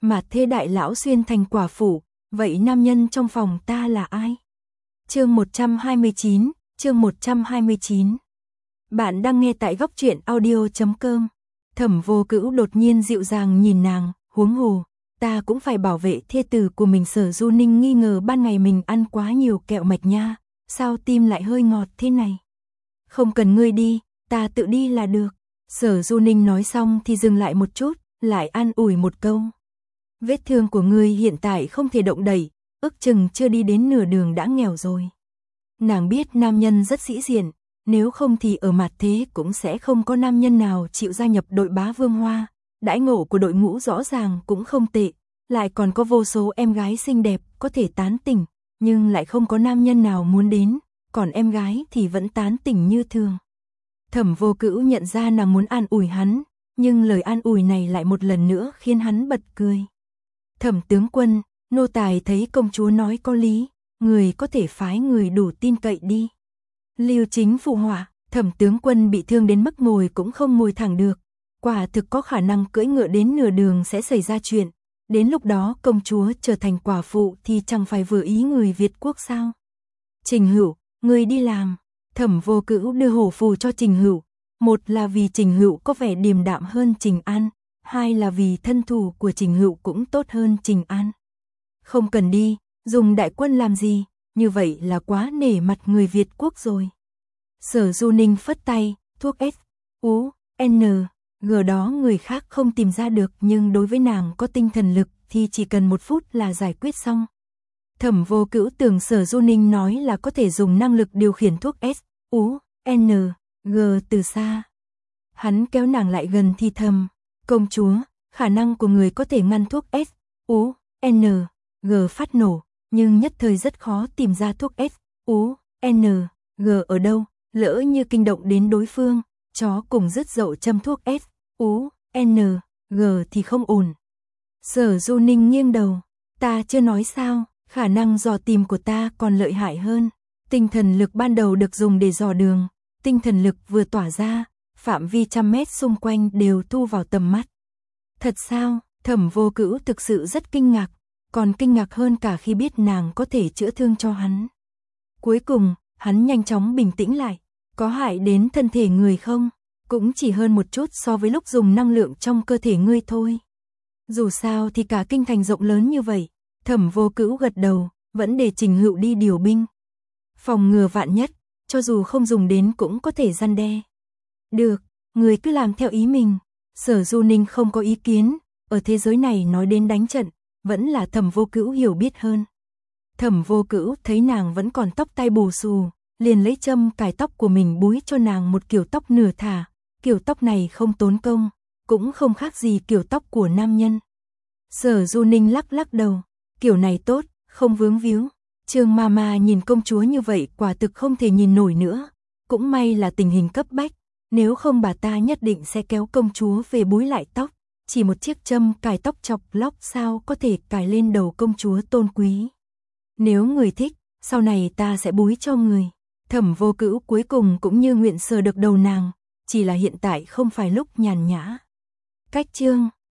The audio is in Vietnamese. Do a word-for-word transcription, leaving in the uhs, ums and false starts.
Mà thế đại lão xuyên thành quả phụ, vậy nam nhân trong phòng ta là ai? Chương một trăm hai mươi chín, chương một trăm hai mươi chín. Bạn đang nghe tại góc truyện audio chấm com. Thẩm Vô Cữu đột nhiên dịu dàng nhìn nàng, huống hồ, ta cũng phải bảo vệ thê tử của mình. Sở Du Ninh nghi ngờ ban ngày mình ăn quá nhiều kẹo mạch nha, sao tim lại hơi ngọt thế này? Không cần ngươi đi, ta tự đi là được. Sở Du Ninh nói xong thì dừng lại một chút, lại an ủi một câu. Vết thương của ngươi hiện tại không thể động đậy, ước chừng chưa đi đến nửa đường đã nghèo rồi. Nàng biết nam nhân rất sĩ diện, nếu không thì ở mặt thế cũng sẽ không có nam nhân nào chịu gia nhập đội bá vương hoa. Đãi ngộ của đội ngũ rõ ràng cũng không tệ, lại còn có vô số em gái xinh đẹp có thể tán tỉnh, nhưng lại không có nam nhân nào muốn đến, còn em gái thì vẫn tán tỉnh như thường. Thẩm Vô Cữu nhận ra nàng muốn an ủi hắn, nhưng lời an ủi này lại một lần nữa khiến hắn bật cười. Thẩm tướng quân, nô tài thấy công chúa nói có lý, người có thể phái người đủ tin cậy đi. Lưu Chính phụ họa, Thẩm tướng quân bị thương đến mức ngồi cũng không ngồi thẳng được, quả thực có khả năng cưỡi ngựa đến nửa đường sẽ xảy ra chuyện, đến lúc đó công chúa trở thành quả phụ thì chẳng phải vừa ý người Việt quốc sao? Trình Hữu, người đi làm. Thẩm Vô Cữu đưa hổ phù cho Trình Hữu, một là vì Trình Hữu có vẻ điềm đạm hơn Trình An, hai là vì thân thủ của Trình Hữu cũng tốt hơn Trình An. Không cần đi, dùng đại quân làm gì, như vậy là quá nể mặt người Việt quốc rồi. Sở Du Ninh phất tay, thuốc S, U, N, G đó người khác không tìm ra được, nhưng đối với nàng có tinh thần lực thì chỉ cần một phút là giải quyết xong. Thẩm Vô Cữu tưởng Sở Du Ninh nói là có thể dùng năng lực điều khiển thuốc S, U, N, G từ xa. Hắn kéo nàng lại gần thì thầm, công chúa, khả năng của người có thể ngăn thuốc S, U, N, G phát nổ, nhưng nhất thời rất khó tìm ra thuốc S, U, N, G ở đâu, lỡ như kinh động đến đối phương, chó cùng dứt dậu châm thuốc S, U, N, G thì không ổn. Sở Du Ninh nghiêng đầu, ta chưa nói sao, khả năng dò tìm của ta còn lợi hại hơn. Tinh thần lực ban đầu được dùng để dò đường, tinh thần lực vừa tỏa ra, phạm vi trăm mét xung quanh đều thu vào tầm mắt. Thật sao? Thẩm Vô Cữu thực sự rất kinh ngạc, còn kinh ngạc hơn cả khi biết nàng có thể chữa thương cho hắn. Cuối cùng, hắn nhanh chóng bình tĩnh lại, có hại đến thân thể người không? Cũng chỉ hơn một chút so với lúc dùng năng lượng trong cơ thể ngươi thôi. Dù sao thì cả kinh thành rộng lớn như vậy, Thẩm Vô Cữu gật đầu, vẫn để Trình Hữu đi điều binh. Phòng ngừa vạn nhất, cho dù không dùng đến cũng có thể răn đe. Được, người cứ làm theo ý mình. Sở Du Ninh không có ý kiến, ở thế giới này nói đến đánh trận, vẫn là Thẩm Vô Cữu hiểu biết hơn. Thẩm Vô Cữu thấy nàng vẫn còn tóc tai bù xù, liền lấy châm cài tóc của mình búi cho nàng một kiểu tóc nửa thả, kiểu tóc này không tốn công, cũng không khác gì kiểu tóc của nam nhân. Sở Du Ninh lắc lắc đầu, kiểu này tốt, không vướng víu. Trương Mama nhìn công chúa như vậy quả thực không thể nhìn nổi nữa, cũng may là tình hình cấp bách, nếu không bà ta nhất định sẽ kéo công chúa về búi lại tóc, chỉ một chiếc châm cài tóc chọc lóc sao có thể cài lên đầu công chúa tôn quý. Nếu người thích, sau này ta sẽ búi cho người. Thẩm Vô Cữu cuối cùng cũng như nguyện sờ được đầu nàng, chỉ là hiện tại không phải lúc nhàn nhã. Cách chương